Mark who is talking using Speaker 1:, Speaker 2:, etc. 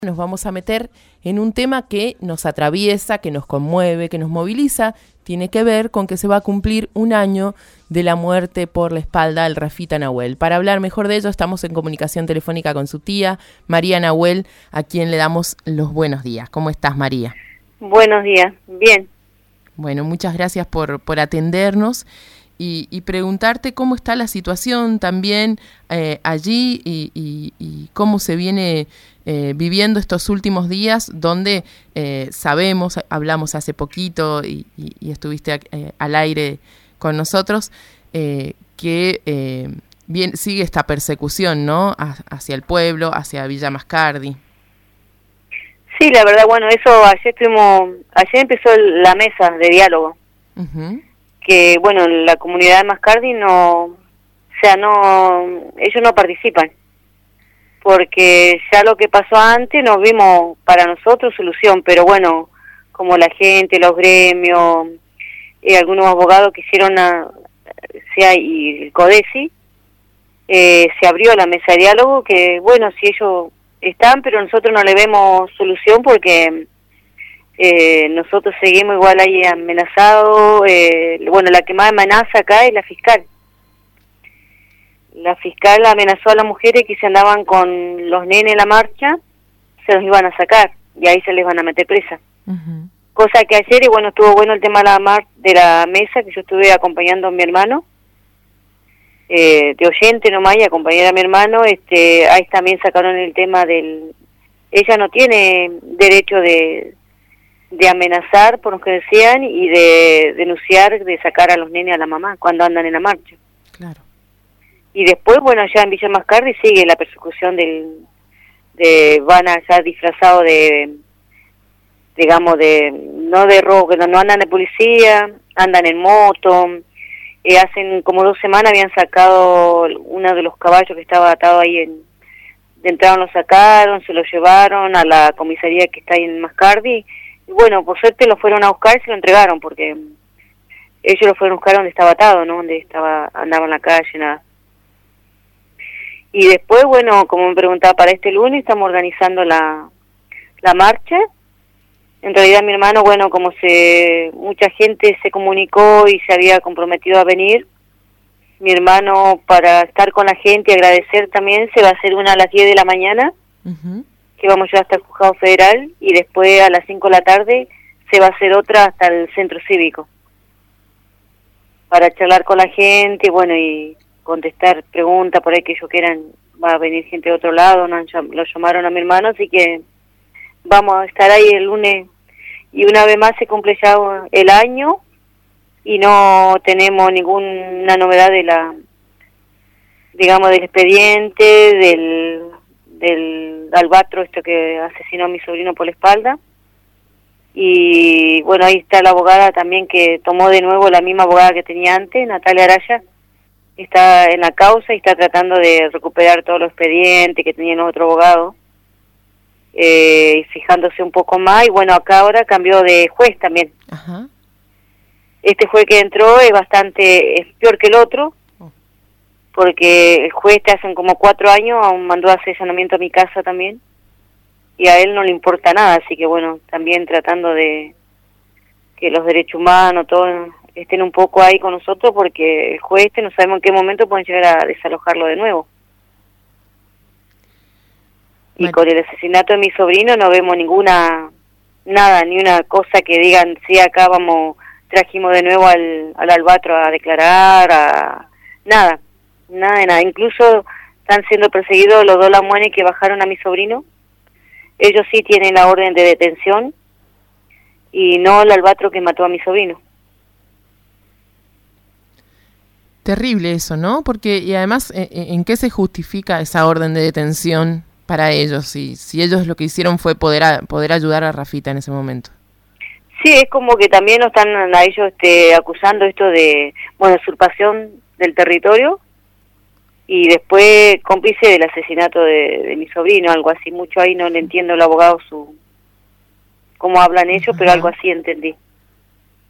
Speaker 1: Nos vamos a meter en un tema que nos atraviesa, que nos conmueve, que nos moviliza. Tiene que ver con que se va a cumplir un año de la muerte por la espalda del Rafita Nahuel. Para hablar mejor de ello, estamos en comunicación telefónica con su tía, María Nahuel, a quien le damos los buenos días. ¿Cómo estás, María?
Speaker 2: Buenos días, bien.
Speaker 1: Bueno, muchas gracias por atendernos y preguntarte cómo está la situación también allí y cómo se viene viviendo estos últimos días, donde sabemos, hablamos hace poquito y estuviste al aire con nosotros, que bien sigue esta persecución, ¿no? Hacia el pueblo, hacia Villa Mascardi.
Speaker 2: Sí, la verdad, bueno, eso ayer empezó la mesa de diálogo. Uh-huh. Que, bueno, la comunidad de Mascardi ellos no participan. Porque ya lo que pasó antes nos vimos para nosotros solución, pero bueno, como la gente, los gremios, algunos abogados quisieron, y el CODESI, se abrió la mesa de diálogo, que bueno, si ellos están, pero nosotros no le vemos solución porque nosotros seguimos igual ahí amenazados. Bueno, la que más amenaza acá es la fiscal. La fiscal amenazó a las mujeres que se andaban con los nenes en la marcha, se los iban a sacar y ahí se les van a meter presa. Uh-huh. Cosa que ayer, y bueno, estuvo bueno el tema de la mesa, que yo estuve acompañando a mi hermano, de oyente nomás, y acompañé a mi hermano. Ahí también sacaron el tema ella no tiene derecho de amenazar, por lo que decían, y de denunciar, de sacar a los nenes a la mamá cuando andan en la marcha.
Speaker 1: Claro.
Speaker 2: Y después, bueno, allá en Villa Mascardi sigue la persecución van allá disfrazados no de robo, que no andan de policía, andan en moto. Hacen como 2 semanas habían sacado uno de los caballos que estaba atado ahí de entrada, lo sacaron, se lo llevaron a la comisaría que está ahí en Mascardi. Y bueno, por suerte lo fueron a buscar y se lo entregaron, porque ellos lo fueron a buscar donde estaba atado, ¿no? Andaba en la calle, nada. Y después, bueno, como me preguntaba, para este lunes estamos organizando la marcha. En realidad mi hermano, bueno, como mucha gente se comunicó y se había comprometido a venir, mi hermano, para estar con la gente y agradecer también, se va a hacer una a las 10 de la mañana, uh-huh, que vamos ya hasta el Juzgado Federal, y después a las 5 de la tarde se va a hacer otra hasta el Centro Cívico, para charlar con la gente, bueno, y contestar preguntas por ahí que ellos quieran. Va a venir gente de otro lado, lo llamaron a mi hermano, así que vamos a estar ahí el lunes, y una vez más se cumple ya el año y no tenemos ninguna novedad del expediente del albatro que asesinó a mi sobrino por la espalda. Y bueno, ahí está la abogada también, que tomó de nuevo la misma abogada que tenía antes, Natalia Araya. Está en la causa y está tratando de recuperar todos los expedientes que tenían otro abogado, fijándose un poco más. Y bueno, acá ahora cambió de juez también. Ajá. Este juez que entró es peor que el otro, porque el juez hace como 4 años aún mandó a hacer allanamiento a mi casa también, y a él no le importa nada, así que bueno, también tratando de que los derechos humanos, todos estén un poco ahí con nosotros, porque el juez no sabemos en qué momento pueden llegar a desalojarlo de nuevo. Y con el asesinato de mi sobrino no vemos ni una cosa que digan, sí, acá trajimos de nuevo al albatro a declarar, nada. Incluso están siendo perseguidos los 2 lamuanes que bajaron a mi sobrino. Ellos sí tienen la orden de detención, y no el albatro que mató a mi sobrino.
Speaker 1: Terrible eso, ¿no? Porque, y además, ¿en qué se justifica esa orden de detención para ellos? Si ellos lo que hicieron fue poder ayudar a Rafita en ese momento.
Speaker 2: Sí, es como que también nos están a ellos acusando esto de, usurpación del territorio, y después cómplice del asesinato de mi sobrino, algo así. Mucho ahí no le entiendo el abogado cómo hablan ellos, pero algo así entendí.